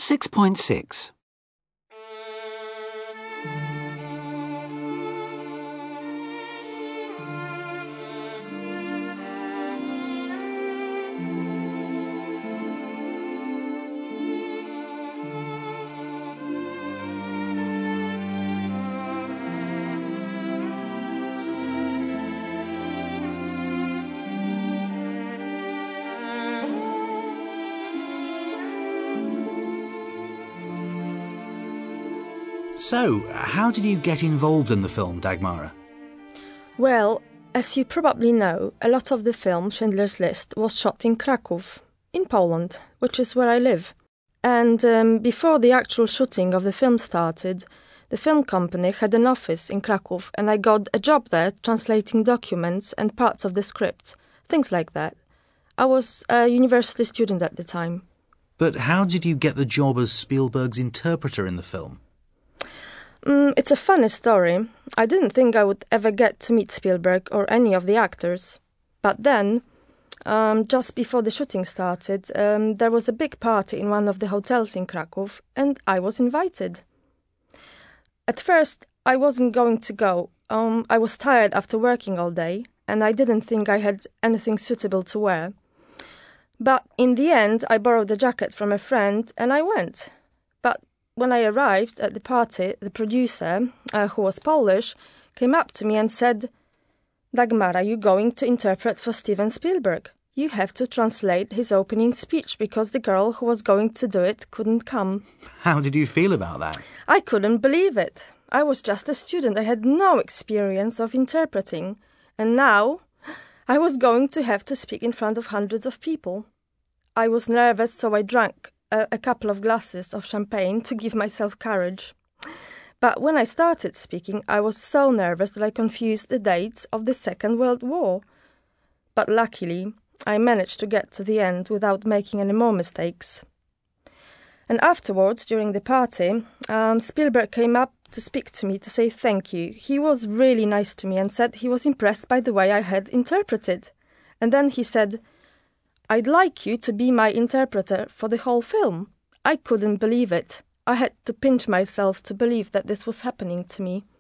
6.6. So, how did you get involved in the film, Dagmara? Well, as you probably know, a lot of the film Schindler's List was shot in Kraków, in Poland, which is where I live. And before the actual shooting of the film started, the film company had an office in Kraków, and I got a job there translating documents and parts of the script, things like that. I was a university student at the time. But how did you get the job as Spielberg's interpreter in the film? It's a funny story. I didn't think I would ever get to meet Spielberg or any of the actors. But then, just before the shooting started, there was a big party in one of the hotels in Kraków, and I was invited. At first, I wasn't going to go. I was tired after working all day, and I didn't think I had anything suitable to wear. But in the end, I borrowed a jacket from a friend, and I went. But when I arrived at the party, the producer, who was Polish, came up to me and said, "Dagmara, you're going to interpret for Steven Spielberg. You have to translate his opening speech because the girl who was going to do it couldn't come." How did you feel about that? I couldn't believe it. I was just a student. I had no experience of interpreting. And now I was going to have to speak in front of hundreds of people. I was nervous, so I drank a couple of glasses of champagne to give myself courage. But when I started speaking, I was so nervous that I confused the dates of the Second World War. But luckily, I managed to get to the end without making any more mistakes. And afterwards, during the party, Spielberg came up to speak to me to say thank you. He was really nice to me and said he was impressed by the way I had interpreted. And then he said, "I'd like you to be my interpreter for the whole film." I couldn't believe it. I had to pinch myself to believe that this was happening to me.